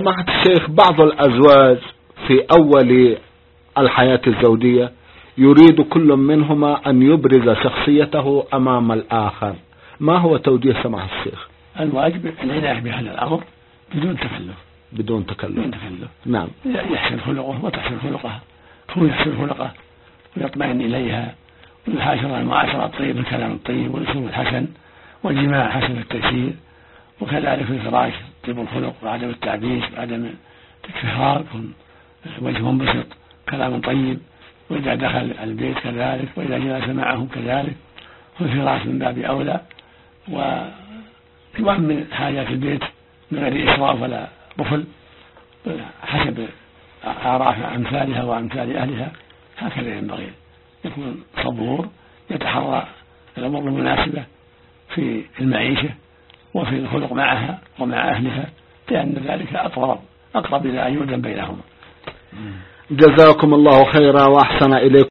سماحة الشيخ، بعض الأزواج في أول الحياة الزوجية يريد كل منهما أن يبرز شخصيته أمام الآخر، ما هو توجيه سماحة الشيخ؟ الواجب العناية بهذا الأمر بدون تكلف. بدون تكلف. نعم. يحسن خلقه وتحسن خلقها، هو يحسن خلقه ويطمئن إليها ويحاشر المعاشرة الطيبة، الكلام الطيب والأسلوب الحسن والجماع حسن التيسير، وكذلك في الفراش طيب الخلق وعدم التعبيس وعدم التكفير، يكون وجه منبسط كلام طيب، وإذا دخل البيت كذلك، وإذا جلس معهم كذلك، والفراش من باب أولى، ويؤمن حاجات البيت من غير إسراف ولا بخل حسب آراء أمثالها وأمثال أهلها. هكذا ينبغي يكون صبور، يتحرى الأمور المناسبة في المعيشة وفي الخلق معها ومع أهلها، لأن ذلك أقرب إلى أن يؤذن بينهما. جزاكم الله خيرا وأحسن إليكم.